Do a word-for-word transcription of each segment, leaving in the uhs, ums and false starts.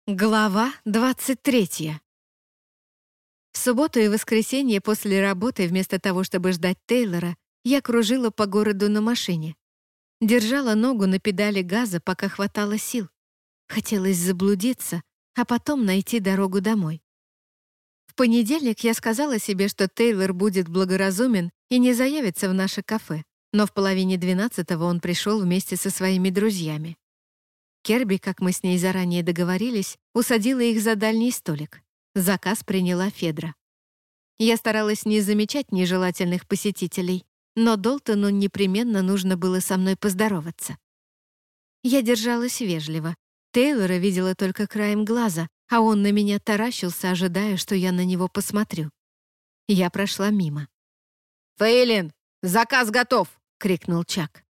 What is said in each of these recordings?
Глава двадцать третья. В субботу и воскресенье после работы, вместо того, чтобы ждать Тейлора, я кружила по городу на машине. Держала ногу на педали газа, пока хватало сил. Хотелось заблудиться, а потом найти дорогу домой. В понедельник я сказала себе, что Тейлор будет благоразумен и не заявится в наше кафе, но в половине двенадцатого он пришел вместе со своими друзьями. Керби, как мы с ней заранее договорились, усадила их за дальний столик. Заказ приняла Федра. Я старалась не замечать нежелательных посетителей, но Долтону непременно нужно было со мной поздороваться. Я держалась вежливо. Тейлора видела только краем глаза, а он на меня таращился, ожидая, что я на него посмотрю. Я прошла мимо. «Фейлин, заказ готов!» — крикнул Чак.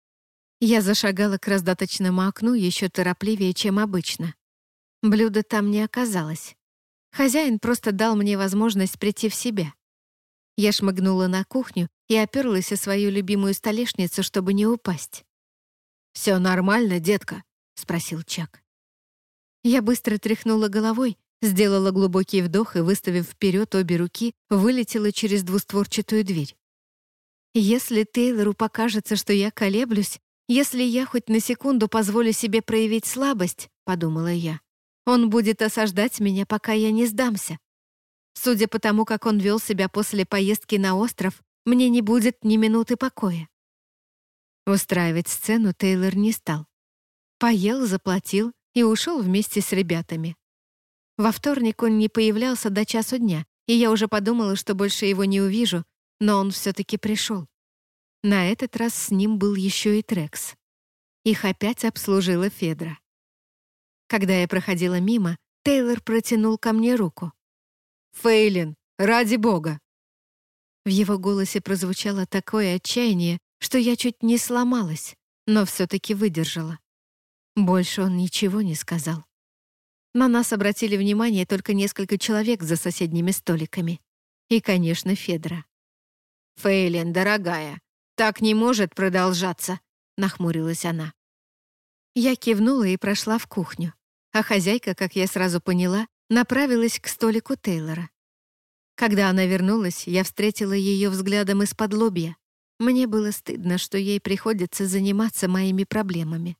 Я зашагала к раздаточному окну еще торопливее, чем обычно. Блюда там не оказалось. Хозяин просто дал мне возможность прийти в себя. Я шмыгнула на кухню и оперлась о свою любимую столешницу, чтобы не упасть. «Все нормально, детка?» — спросил Чак. Я быстро тряхнула головой, сделала глубокий вдох и, выставив вперед обе руки, вылетела через двустворчатую дверь. Если Тейлору покажется, что я колеблюсь, «Если я хоть на секунду позволю себе проявить слабость», — подумала я, «он будет осаждать меня, пока я не сдамся. Судя по тому, как он вел себя после поездки на остров, мне не будет ни минуты покоя». Устраивать сцену Тейлор не стал. Поел, заплатил и ушел вместе с ребятами. Во вторник он не появлялся до часу дня, и я уже подумала, что больше его не увижу, но он все-таки пришел. На этот раз с ним был еще и Трекс. Их опять обслужила Федра. Когда я проходила мимо, Тейлор протянул ко мне руку. «Фейлин, ради бога!» В его голосе прозвучало такое отчаяние, что я чуть не сломалась, но все-таки выдержала. Больше он ничего не сказал. На нас обратили внимание только несколько человек за соседними столиками. И, конечно, Федра. «Фейлин, дорогая, так не может продолжаться», — нахмурилась она. Я кивнула и прошла в кухню, а хозяйка, как я сразу поняла, направилась к столику Тейлора. Когда она вернулась, я встретила ее взглядом из-под лобья. Мне было стыдно, что ей приходится заниматься моими проблемами.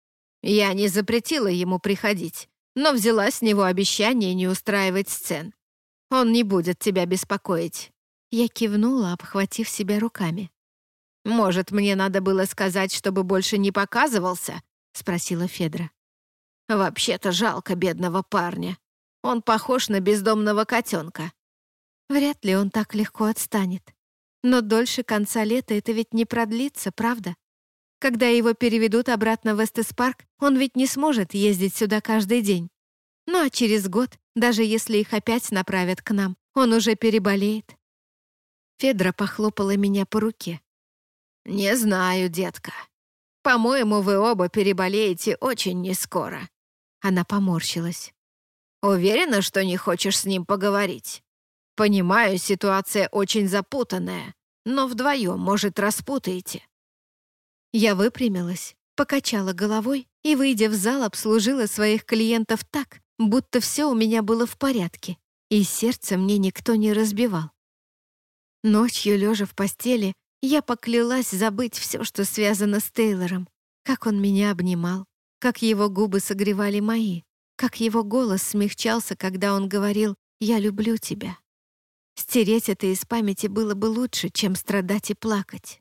«Я не запретила ему приходить, но взяла с него обещание не устраивать сцен. Он не будет тебя беспокоить». Я кивнула, обхватив себя руками. «Может, мне надо было сказать, чтобы больше не показывался?» — спросила Федра. «Вообще-то жалко бедного парня. Он похож на бездомного котенка». Вряд ли он так легко отстанет. Но дольше конца лета это ведь не продлится, правда? Когда его переведут обратно в Эстес-парк, он ведь не сможет ездить сюда каждый день. Ну а через год, даже если их опять направят к нам, он уже переболеет. Федра похлопала меня по руке. «Не знаю, детка. По-моему, вы оба переболеете очень нескоро». Она поморщилась. «Уверена, что не хочешь с ним поговорить? Понимаю, ситуация очень запутанная, но вдвоем, может, распутаете». Я выпрямилась, покачала головой и, выйдя в зал, обслужила своих клиентов так, будто все у меня было в порядке, и сердце мне никто не разбивал. Ночью, лежа в постели, я поклялась забыть все, что связано с Тейлором, как он меня обнимал, как его губы согревали мои, как его голос смягчался, когда он говорил «Я люблю тебя». Стереть это из памяти было бы лучше, чем страдать и плакать.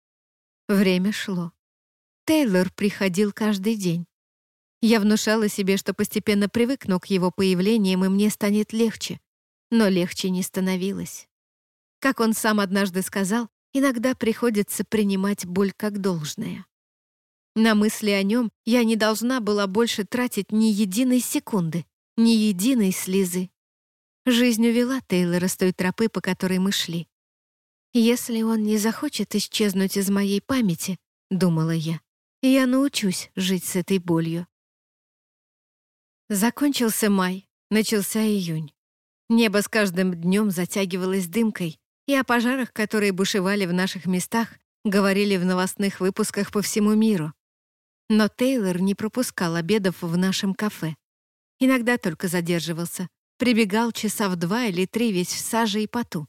Время шло. Тейлор приходил каждый день. Я внушала себе, что постепенно привыкну к его появлениям, и мне станет легче, но легче не становилось. Как он сам однажды сказал, иногда приходится принимать боль как должное. На мысли о нем я не должна была больше тратить ни единой секунды, ни единой слезы. Жизнь увела Тейлора с той тропы, по которой мы шли. «Если он не захочет исчезнуть из моей памяти, — думала я, — я научусь жить с этой болью». Закончился май, начался июнь. Небо с каждым днем затягивалось дымкой, и о пожарах, которые бушевали в наших местах, говорили в новостных выпусках по всему миру. Но Тейлор не пропускал обедов в нашем кафе. Иногда только задерживался. Прибегал часа в два или три весь в саже и поту.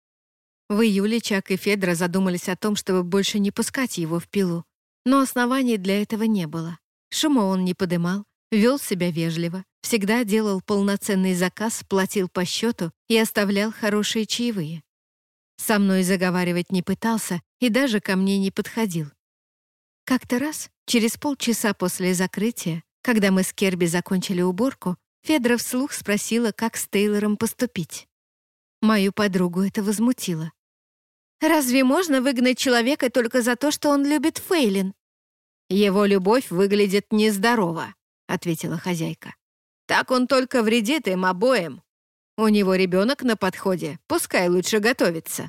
В июле Чак и Федра задумались о том, чтобы больше не пускать его в пилу. Но оснований для этого не было. Шума он не подымал, вел себя вежливо, всегда делал полноценный заказ, платил по счету и оставлял хорошие чаевые. Со мной заговаривать не пытался и даже ко мне не подходил. Как-то раз, через полчаса после закрытия, когда мы с Керби закончили уборку, Федра вслух спросила, как с Тейлором поступить. Мою подругу это возмутило. «Разве можно выгнать человека только за то, что он любит Фейлин?» «Его любовь выглядит нездорово», — ответила хозяйка. «Так он только вредит им обоим. У него ребенок на подходе, пускай лучше готовится».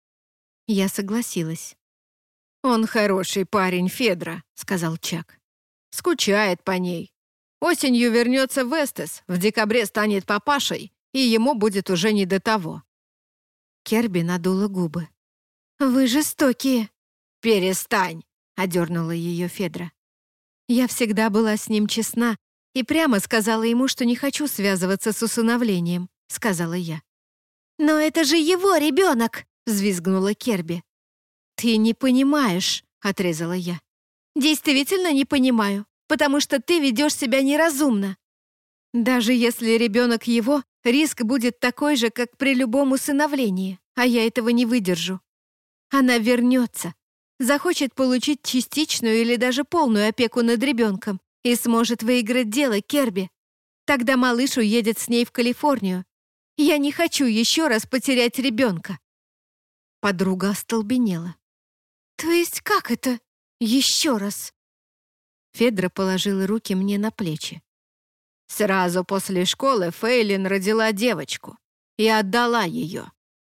Я согласилась. «Он хороший парень, Федра», — сказал Чак. «Скучает по ней. Осенью вернется в Эстес, в декабре станет папашей, и ему будет уже не до того». Керби надула губы. «Вы жестокие». «Перестань», — одернула ее Федра. Я всегда была с ним честна и прямо сказала ему, что не хочу связываться с усыновлением, сказала я. «Но это же его ребенок!» — взвизгнула Керби. «Ты не понимаешь», — отрезала я. «Действительно не понимаю, потому что ты ведешь себя неразумно. Даже если ребенок его, риск будет такой же, как при любом усыновлении, а я этого не выдержу. Она вернется, захочет получить частичную или даже полную опеку над ребенком и сможет выиграть дело, Керби. Тогда малыш уедет с ней в Калифорнию. Я не хочу еще раз потерять ребенка». Подруга остолбенела. «То есть как это? Еще раз?» Федра положила руки мне на плечи. «Сразу после школы Фейлин родила девочку и отдала ее».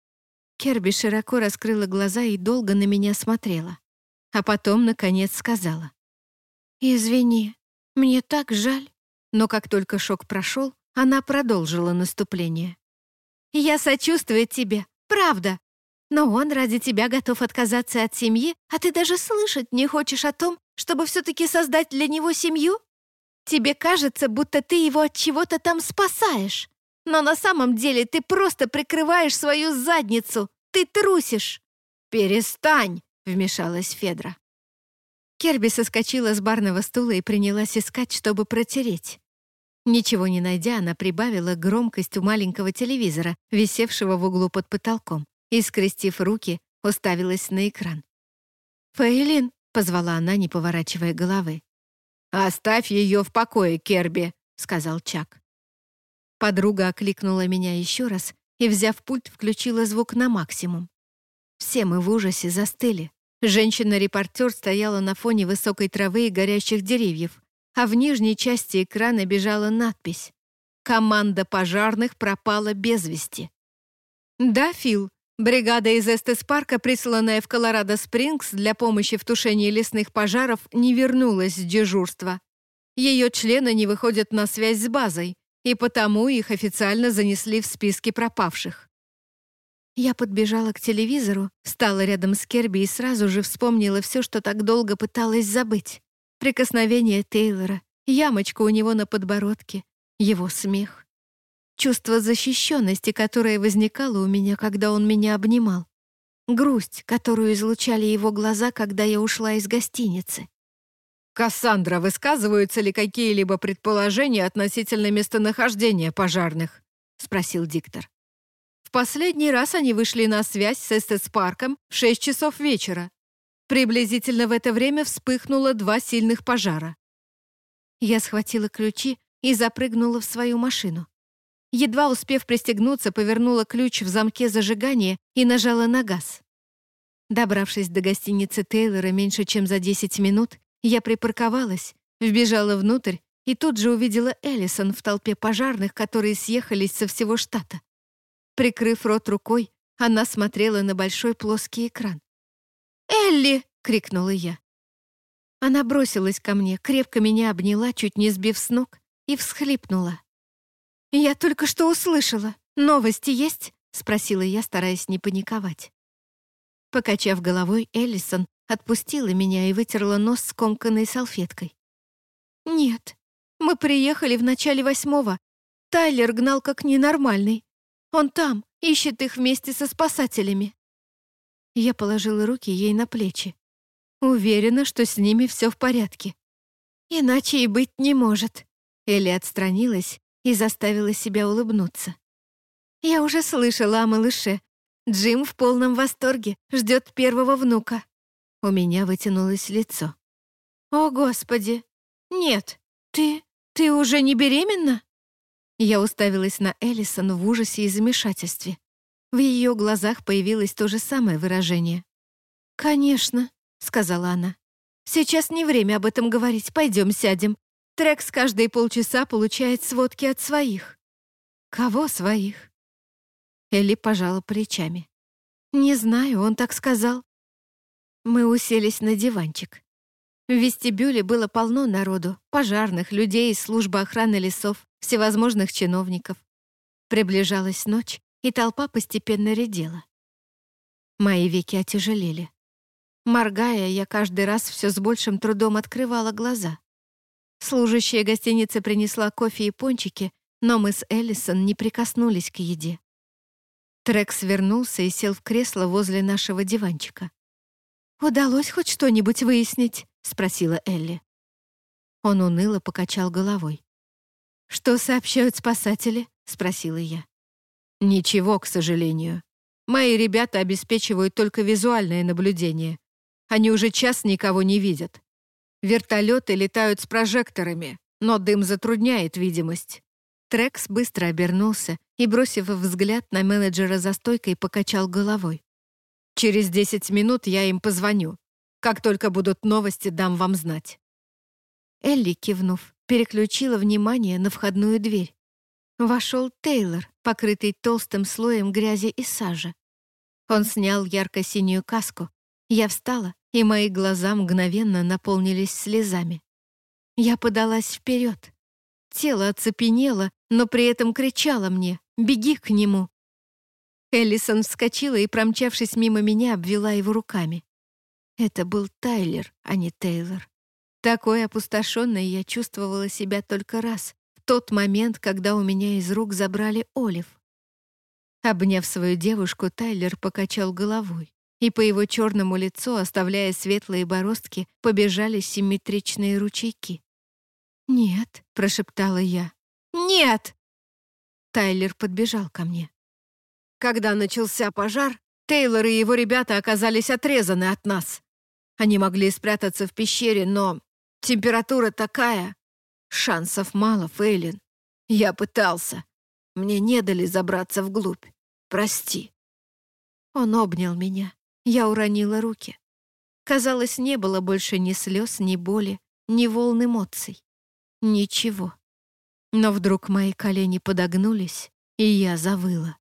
Керби широко раскрыла глаза и долго на меня смотрела, а потом, наконец, сказала. «Извини, мне так жаль». Но как только шок прошел, она продолжила наступление. «Я сочувствую тебе, правда. Но он ради тебя готов отказаться от семьи, а ты даже слышать не хочешь о том, чтобы все-таки создать для него семью? Тебе кажется, будто ты его от чего-то там спасаешь. Но на самом деле ты просто прикрываешь свою задницу. Ты трусишь». «Перестань!» — вмешалась Федра. Керби соскочила с барного стула и принялась искать, чтобы протереть. Ничего не найдя, она прибавила громкость у маленького телевизора, висевшего в углу под потолком, и, скрестив руки, уставилась на экран. «Фейлин!» — позвала она, не поворачивая головы. «Оставь ее в покое, Керби!» — сказал Чак. Подруга окликнула меня еще раз и, взяв пульт, включила звук на максимум. Все мы в ужасе застыли. Женщина-репортер стояла на фоне высокой травы и горящих деревьев, а в нижней части экрана бежала надпись «Команда пожарных пропала без вести». «Да, Фил, бригада из Эстес-парка, присланная в Колорадо-Спрингс для помощи в тушении лесных пожаров, не вернулась с дежурства. Ее члены не выходят на связь с базой, и потому их официально занесли в списки пропавших». Я подбежала к телевизору, встала рядом с Керби и сразу же вспомнила все, что так долго пыталась забыть. Прикосновение Тейлора, ямочка у него на подбородке, его смех. Чувство защищенности, которое возникало у меня, когда он меня обнимал. Грусть, которую излучали его глаза, когда я ушла из гостиницы. «Кассандра, высказываются ли какие-либо предположения относительно местонахождения пожарных?» — спросил диктор. «В последний раз они вышли на связь с Эстес-парком в шесть часов вечера. Приблизительно в это время вспыхнуло два сильных пожара». Я схватила ключи и запрыгнула в свою машину. Едва успев пристегнуться, повернула ключ в замке зажигания и нажала на газ. Добравшись до гостиницы Тейлора меньше чем за десять минут, я припарковалась, вбежала внутрь и тут же увидела Эллисон в толпе пожарных, которые съехались со всего штата. Прикрыв рот рукой, она смотрела на большой плоский экран. «Элли!» — крикнула я. Она бросилась ко мне, крепко меня обняла, чуть не сбив с ног, и всхлипнула. «Я только что услышала. Новости есть?» — спросила я, стараясь не паниковать. Покачав головой, Эллисон отпустила меня и вытерла нос скомканной салфеткой. «Нет, мы приехали в начале восьмого, Тайлер гнал как ненормальный. Он там, ищет их вместе со спасателями». Я положила руки ей на плечи. Уверена, что с ними все в порядке. Иначе и быть не может. Элли отстранилась и заставила себя улыбнуться. «Я уже слышала о малыше. Джим в полном восторге, ждет первого внука». У меня вытянулось лицо. «О, Господи! Нет, ты... ты уже не беременна?» Я уставилась на Эллисон в ужасе и замешательстве. В ее глазах появилось то же самое выражение. «Конечно», — сказала она. «Сейчас не время об этом говорить, пойдем сядем. Трекс каждые полчаса получает сводки от своих». «Кого своих?» Элли пожала плечами. «Не знаю, он так сказал». Мы уселись на диванчик. В вестибюле было полно народу, пожарных, людей из службы охраны лесов, всевозможных чиновников. Приближалась ночь, и толпа постепенно редела. Мои веки отяжелели. Моргая, я каждый раз все с большим трудом открывала глаза. Служащая гостиницы принесла кофе и пончики, но мы с Эллисон не прикоснулись к еде. Трекс вернулся и сел в кресло возле нашего диванчика. «Удалось хоть что-нибудь выяснить?» — спросила Элли. Он уныло покачал головой. «Что сообщают спасатели?» — спросила я. «Ничего, к сожалению. Мои ребята обеспечивают только визуальное наблюдение. Они уже час никого не видят. Вертолеты летают с прожекторами, но дым затрудняет видимость». Трекс быстро обернулся и, бросив взгляд на менеджера за стойкой, покачал головой. «Через десять минут я им позвоню. Как только будут новости, дам вам знать». Элли, кивнув, переключила внимание на входную дверь. Вошел Тейлор, покрытый толстым слоем грязи и сажи. Он снял ярко-синюю каску. Я встала, и мои глаза мгновенно наполнились слезами. Я подалась вперед. Тело оцепенело, но при этом кричало мне: «Беги к нему!» Эллисон вскочила и, промчавшись мимо меня, обвела его руками. Это был Тайлер, а не Тейлор. Такой опустошенной я чувствовала себя только раз, в тот момент, когда у меня из рук забрали Олив. Обняв свою девушку, Тайлер покачал головой, и по его черному лицу, оставляя светлые бороздки, побежали симметричные ручейки. «Нет», — прошептала я. «Нет!» Тайлер подбежал ко мне. Когда начался пожар, Тейлор и его ребята оказались отрезаны от нас. Они могли спрятаться в пещере, но температура такая. Шансов мало, Фейлин. Я пытался. Мне не дали забраться вглубь. Прости. Он обнял меня. Я уронила руки. Казалось, не было больше ни слез, ни боли, ни волн эмоций. Ничего. Но вдруг мои колени подогнулись, и я завыла.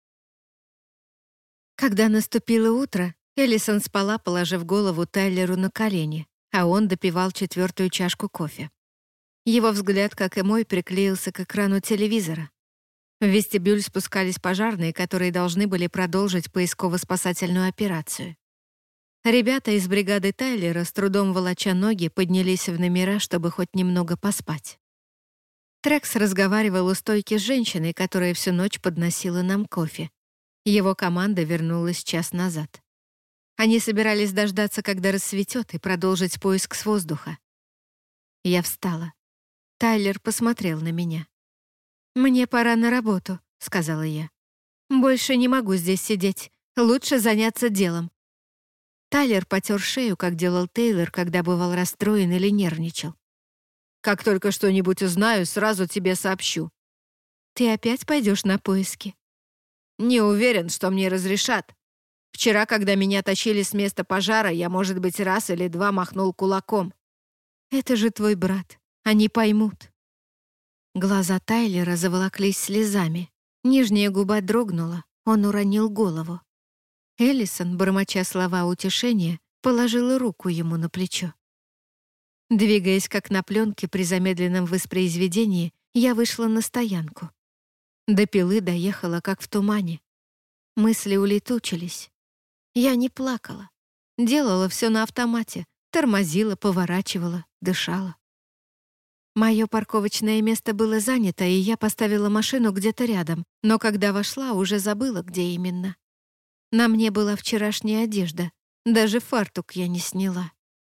Когда наступило утро, Эллисон спала, положив голову Тайлеру на колени, а он допивал четвертую чашку кофе. Его взгляд, как и мой, приклеился к экрану телевизора. В вестибюль спускались пожарные, которые должны были продолжить поисково-спасательную операцию. Ребята из бригады Тайлера, с трудом волоча ноги, поднялись в номера, чтобы хоть немного поспать. Трекс разговаривал у стойки с женщиной, которая всю ночь подносила нам кофе. Его команда вернулась час назад. Они собирались дождаться, когда рассветет, и продолжить поиск с воздуха. Я встала. Тайлер посмотрел на меня. «Мне пора на работу», — сказала я. «Больше не могу здесь сидеть. Лучше заняться делом». Тайлер потер шею, как делал Тейлор, когда бывал расстроен или нервничал. «Как только что-нибудь узнаю, сразу тебе сообщу». «Ты опять пойдешь на поиски?» «Не уверен, что мне разрешат. Вчера, когда меня тащили с места пожара, я, может быть, раз или два махнул кулаком». «Это же твой брат. Они поймут». Глаза Тайлера заволоклись слезами. Нижняя губа дрогнула. Он уронил голову. Эллисон, бормоча слова утешения, положила руку ему на плечо. Двигаясь как на пленке при замедленном воспроизведении, я вышла на стоянку. До Пилы доехала, как в тумане. Мысли улетучились. Я не плакала. Делала все на автомате. Тормозила, поворачивала, дышала. Мое парковочное место было занято, и я поставила машину где-то рядом, но когда вошла, уже забыла, где именно. На мне была вчерашняя одежда, даже фартук я не сняла.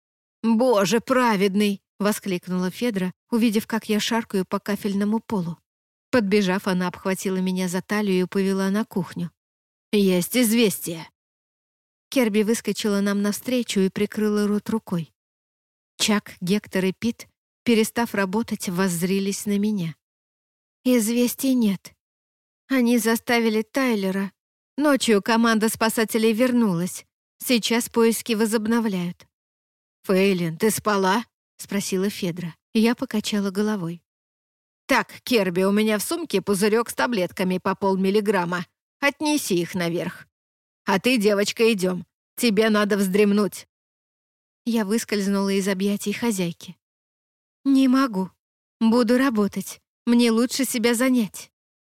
«Боже праведный!» — воскликнула Федра, увидев, как я шаркаю по кафельному полу. Подбежав, она обхватила меня за талию и повела на кухню. «Есть известие!» Керби выскочила нам навстречу и прикрыла рот рукой. Чак, Гектор и Пит, перестав работать, воззрились на меня. «Известий нет. Они заставили Тайлера. Ночью команда спасателей вернулась. Сейчас поиски возобновляют». «Фейлин, ты спала?» — спросила Федра. Я покачала головой. «Так, Керби, у меня в сумке пузырек с таблетками по полмиллиграмма. Отнеси их наверх. А ты, девочка, идем. Тебе надо вздремнуть». Я выскользнула из объятий хозяйки. «Не могу. Буду работать. Мне лучше себя занять».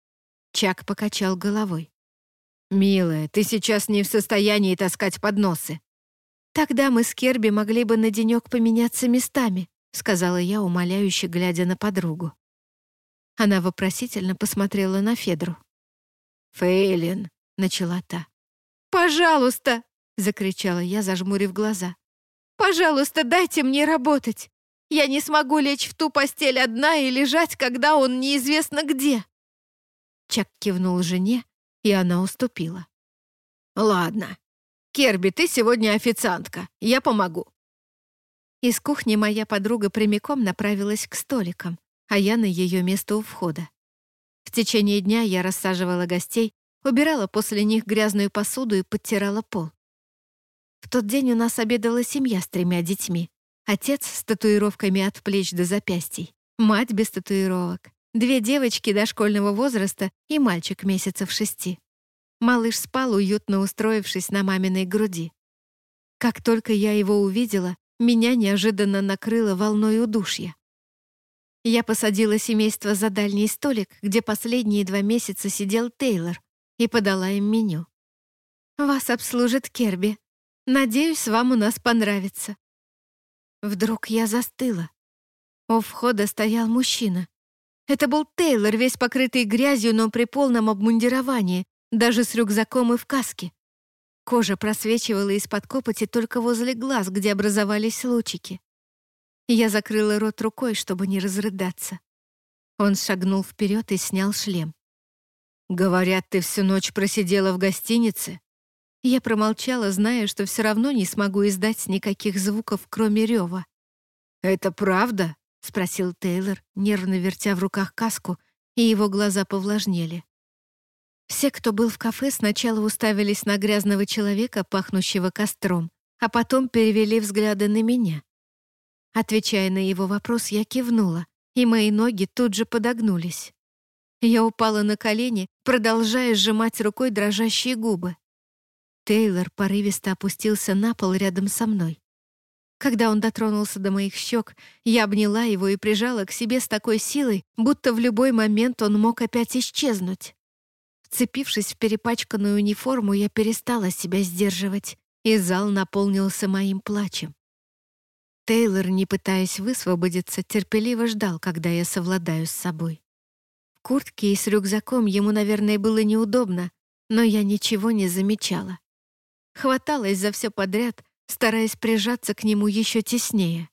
Чак покачал головой. «Милая, ты сейчас не в состоянии таскать подносы». «Тогда мы с Керби могли бы на денек поменяться местами», сказала я, умоляюще глядя на подругу. Она вопросительно посмотрела на Федру. «Фейлин», — начала та. «Пожалуйста!» — закричала я, зажмурив глаза. «Пожалуйста, дайте мне работать! Я не смогу лечь в ту постель одна и лежать, когда он неизвестно где!» Чак кивнул жене, и она уступила. «Ладно. Керби, ты сегодня официантка. Я помогу». Из кухни моя подруга прямиком направилась к столикам, а я на ее место у входа. В течение дня я рассаживала гостей, убирала после них грязную посуду и подтирала пол. В тот день у нас обедала семья с тремя детьми. Отец с татуировками от плеч до запястий, мать без татуировок, две девочки дошкольного возраста и мальчик месяцев шести. Малыш спал, уютно устроившись на маминой груди. Как только я его увидела, меня неожиданно накрыло волной удушья. Я посадила семейство за дальний столик, где последние два месяца сидел Тейлор, и подала им меню. «Вас обслужит Керби. Надеюсь, вам у нас понравится». Вдруг я застыла. У входа стоял мужчина. Это был Тейлор, весь покрытый грязью, но при полном обмундировании, даже с рюкзаком и в каске. Кожа просвечивала из-под копоти только возле глаз, где образовались лучики. Я закрыла рот рукой, чтобы не разрыдаться. Он шагнул вперед и снял шлем. «Говорят, ты всю ночь просидела в гостинице?» Я промолчала, зная, что все равно не смогу издать никаких звуков, кроме рева. «Это правда?» — спросил Тейлор, нервно вертя в руках каску, и его глаза повлажнели. Все, кто был в кафе, сначала уставились на грязного человека, пахнущего костром, а потом перевели взгляды на меня. Отвечая на его вопрос, я кивнула, и мои ноги тут же подогнулись. Я упала на колени, продолжая сжимать рукой дрожащие губы. Тейлор порывисто опустился на пол рядом со мной. Когда он дотронулся до моих щек, я обняла его и прижала к себе с такой силой, будто в любой момент он мог опять исчезнуть. Вцепившись в перепачканную униформу, я перестала себя сдерживать, и зал наполнился моим плачем. Тейлор, не пытаясь высвободиться, терпеливо ждал, когда я совладаю с собой. В куртке и с рюкзаком ему, наверное, было неудобно, но я ничего не замечала. Хваталась за все подряд, стараясь прижаться к нему еще теснее.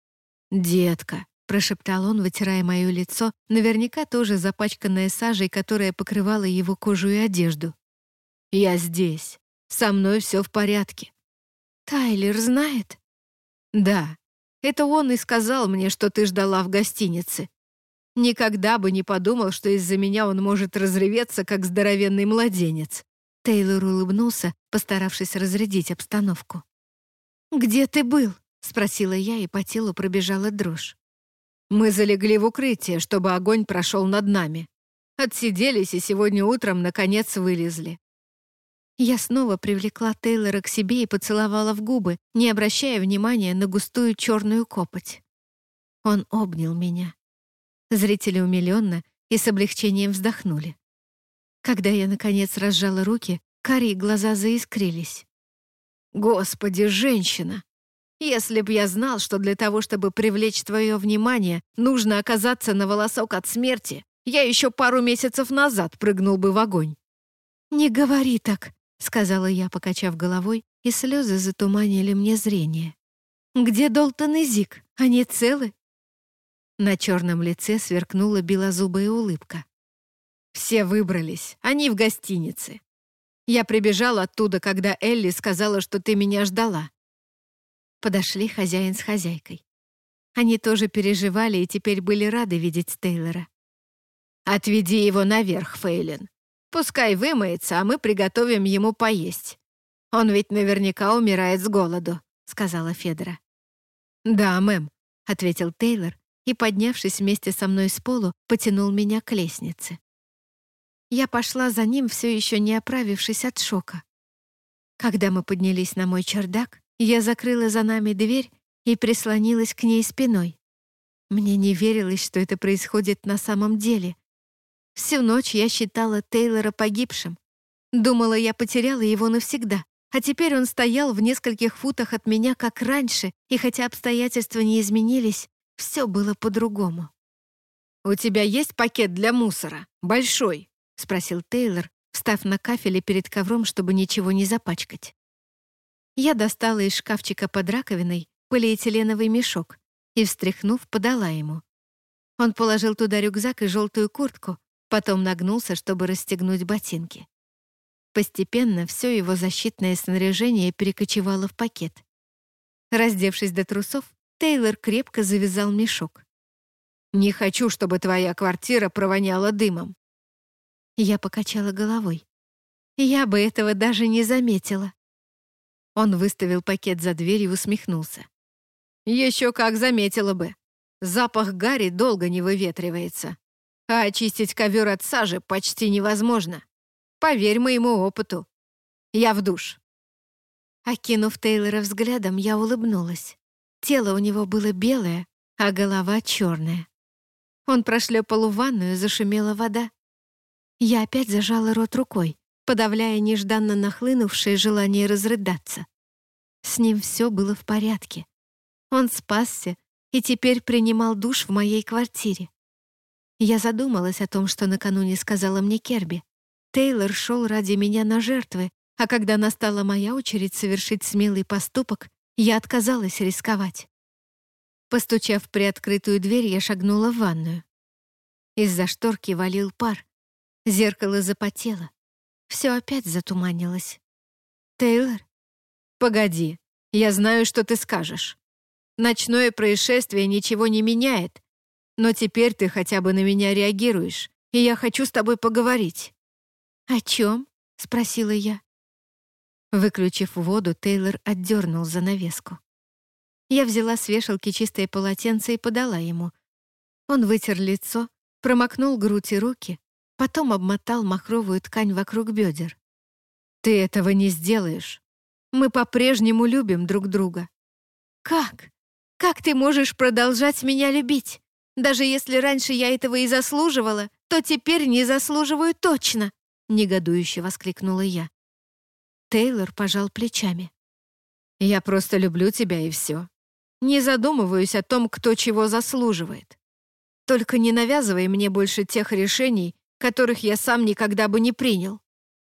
«Детка», — прошептал он, вытирая мое лицо, наверняка тоже запачканное сажей, которая покрывала его кожу и одежду. «Я здесь. Со мной все в порядке». «Тайлер знает?» «Да. Это он и сказал мне, что ты ждала в гостинице. Никогда бы не подумал, что из-за меня он может разреветься, как здоровенный младенец». Тейлор улыбнулся, постаравшись разрядить обстановку. «Где ты был?» — спросила я, и по телу пробежала дрожь. «Мы залегли в укрытие, чтобы огонь прошел над нами. Отсиделись и сегодня утром, наконец, вылезли». Я снова привлекла Тейлора к себе и поцеловала в губы, не обращая внимания на густую черную копоть. Он обнял меня. Зрители умилённо и с облегчением вздохнули. Когда я, наконец, разжала руки, карие глаза заискрились. «Господи, женщина! Если б я знал, что для того, чтобы привлечь твое внимание, нужно оказаться на волосок от смерти, я еще пару месяцев назад прыгнул бы в огонь». «Не говори так», — сказала я, покачав головой, и слезы затуманили мне зрение. «Где Долтон и Зик? Они целы?» На черном лице сверкнула белозубая улыбка. «Все выбрались. Они в гостинице. Я прибежал оттуда, когда Элли сказала, что ты меня ждала». Подошли хозяин с хозяйкой. Они тоже переживали и теперь были рады видеть Тейлора. «Отведи его наверх, Фейлин. Пускай вымоется, а мы приготовим ему поесть. Он ведь наверняка умирает с голоду», — сказала Федора. «Да, мэм», — ответил Тейлор и, поднявшись вместе со мной с полу, потянул меня к лестнице. Я пошла за ним, все еще не оправившись от шока. Когда мы поднялись на мой чердак, я закрыла за нами дверь и прислонилась к ней спиной. Мне не верилось, что это происходит на самом деле. Всю ночь я считала Тейлора погибшим. Думала, я потеряла его навсегда, а теперь он стоял в нескольких футах от меня, как раньше, и хотя обстоятельства не изменились, все было по-другому. «У тебя есть пакет для мусора? Большой?» — спросил Тейлор, встав на кафеле перед ковром, чтобы ничего не запачкать. Я достала из шкафчика под раковиной полиэтиленовый мешок и, встряхнув, подала ему. Он положил туда рюкзак и желтую куртку, потом нагнулся, чтобы расстегнуть ботинки. Постепенно все его защитное снаряжение перекочевало в пакет. Раздевшись до трусов, Тейлор крепко завязал мешок. «Не хочу, чтобы твоя квартира провоняла дымом». Я покачала головой. Я бы этого даже не заметила. Он выставил пакет за дверь и усмехнулся. «Еще как заметила бы. Запах гари долго не выветривается. А очистить ковер от сажи почти невозможно. Поверь моему опыту. Я в душ». Окинув Тейлора взглядом, я улыбнулась. Тело у него было белое, а голова черная. Он прошлепал в ванную, зашумела вода. Я опять зажала рот рукой, подавляя нежданно нахлынувшее желание разрыдаться. С ним все было в порядке. Он спасся и теперь принимал душ в моей квартире. Я задумалась о том, что накануне сказала мне Керби. Тейлор шел ради меня на жертвы, а когда настала моя очередь совершить смелый поступок, я отказалась рисковать. Постучав в приоткрытую дверь, я шагнула в ванную. Из-за шторки валил пар. Зеркало запотело. Все опять затуманилось. «Тейлор?» «Погоди, я знаю, что ты скажешь. Ночное происшествие ничего не меняет, но теперь ты хотя бы на меня реагируешь, и я хочу с тобой поговорить». «О чем?» — спросила я. Выключив воду, Тейлор отдернул занавеску. Я взяла с вешалки чистое полотенце и подала ему. Он вытер лицо, промокнул грудь и руки, потом обмотал махровую ткань вокруг бедер. «Ты этого не сделаешь. Мы по-прежнему любим друг друга». «Как? Как ты можешь продолжать меня любить? Даже если раньше я этого и заслуживала, то теперь не заслуживаю точно!» — негодующе воскликнула я. Тейлор пожал плечами. «Я просто люблю тебя, и все. Не задумываюсь о том, кто чего заслуживает. Только не навязывай мне больше тех решений, которых я сам никогда бы не принял».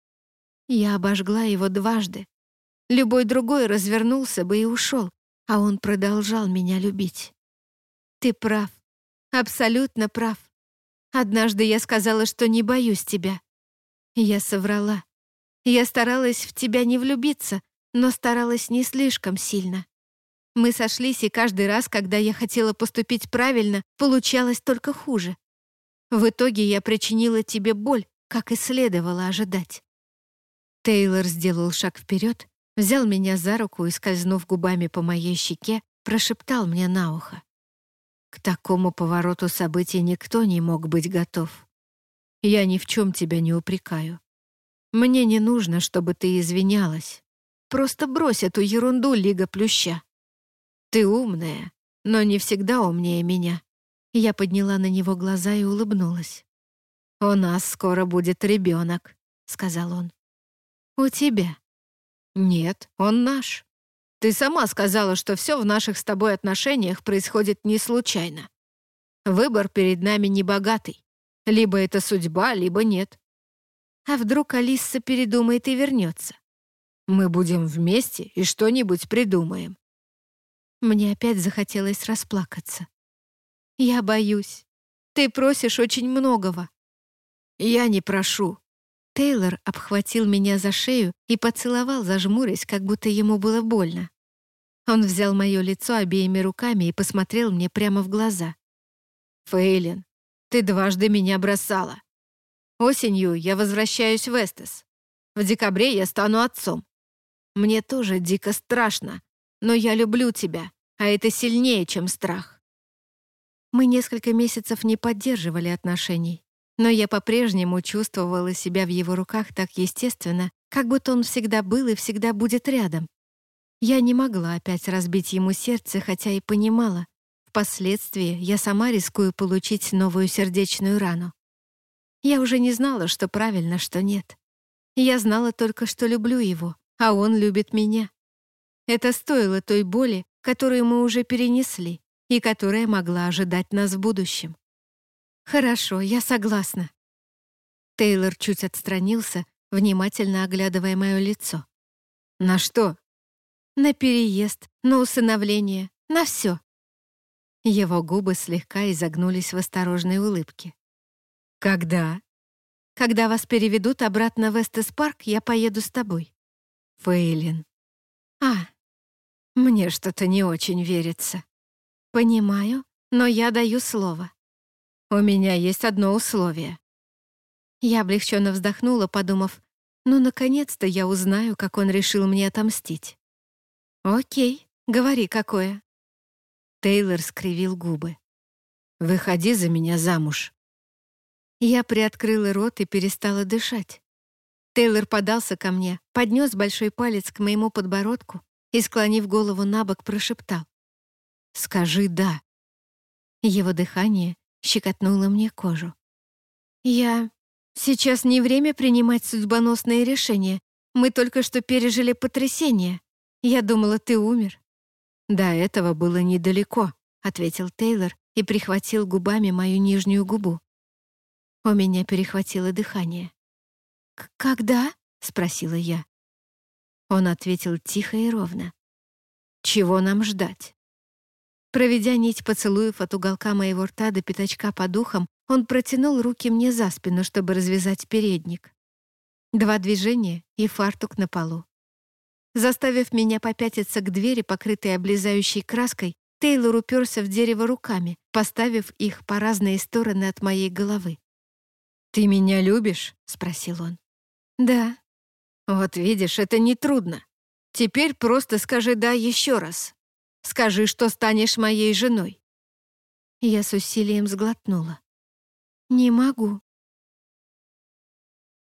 Я обожгла его дважды. Любой другой развернулся бы и ушел, а он продолжал меня любить. «Ты прав, абсолютно прав. Однажды я сказала, что не боюсь тебя. Я соврала. Я старалась в тебя не влюбиться, но старалась не слишком сильно. Мы сошлись, и каждый раз, когда я хотела поступить правильно, получалось только хуже. В итоге я причинила тебе боль, как и следовало ожидать». Тейлор сделал шаг вперед, взял меня за руку и, скользнув губами по моей щеке, прошептал мне на ухо. «К такому повороту событий никто не мог быть готов. Я ни в чем тебя не упрекаю. Мне не нужно, чтобы ты извинялась. Просто брось эту ерунду, Лига Плюща. Ты умная, но не всегда умнее меня». Я подняла на него глаза и улыбнулась. «У нас скоро будет ребенок», — сказал он. «У тебя?» «Нет, он наш. Ты сама сказала, что все в наших с тобой отношениях происходит не случайно. Выбор перед нами небогатый. Либо это судьба, либо нет. А вдруг Алисса передумает и вернется? Мы будем вместе и что-нибудь придумаем. Мне опять захотелось расплакаться. Я боюсь. Ты просишь очень многого. Я не прошу. Тейлор обхватил меня за шею и поцеловал, зажмурясь, как будто ему было больно. Он взял мое лицо обеими руками и посмотрел мне прямо в глаза. «Фейлин, ты дважды меня бросала. Осенью я возвращаюсь в Эстес. В декабре я стану отцом. Мне тоже дико страшно, но я люблю тебя, а это сильнее, чем страх». Мы несколько месяцев не поддерживали отношений, но я по-прежнему чувствовала себя в его руках так естественно, как будто он всегда был и всегда будет рядом. Я не могла опять разбить ему сердце, хотя и понимала, впоследствии я сама рискую получить новую сердечную рану. Я уже не знала, что правильно, что нет. Я знала только, что люблю его, а он любит меня. Это стоило той боли, которую мы уже перенесли и которая могла ожидать нас в будущем. «Хорошо, я согласна». Тейлор чуть отстранился, внимательно оглядывая мое лицо. «На что?» «На переезд, на усыновление, на все». Его губы слегка изогнулись в осторожной улыбке. «Когда?» «Когда вас переведут обратно в Эстес-парк, я поеду с тобой». «Фейлин». «А, мне что-то не очень верится». «Понимаю, но я даю слово». «У меня есть одно условие». Я облегченно вздохнула, подумав, ну, наконец-то я узнаю, как он решил мне отомстить. «Окей, говори, какое». Тейлор скривил губы. «Выходи за меня замуж». Я приоткрыла рот и перестала дышать. Тейлор подался ко мне, поднес большой палец к моему подбородку и, склонив голову на бок, прошептал: «Скажи «да». Его дыхание щекотнуло мне кожу. «Я... Сейчас не время принимать судьбоносные решения. Мы только что пережили потрясение. Я думала, ты умер». «До этого было недалеко», — ответил Тейлор и прихватил губами мою нижнюю губу. У меня перехватило дыхание. «Когда?» — спросила я. Он ответил тихо и ровно. «Чего нам ждать?» Проведя нить поцелуев от уголка моего рта до пятачка под ухом, он протянул руки мне за спину, чтобы развязать передник. Два движения и фартук на полу. Заставив меня попятиться к двери, покрытой облезающей краской, Тейлор уперся в дерево руками, поставив их по разные стороны от моей головы. «Ты меня любишь?» — спросил он. «Да». «Вот видишь, это нетрудно. Теперь просто скажи «да» еще раз. Скажи, что станешь моей женой». Я с усилием сглотнула. «Не могу».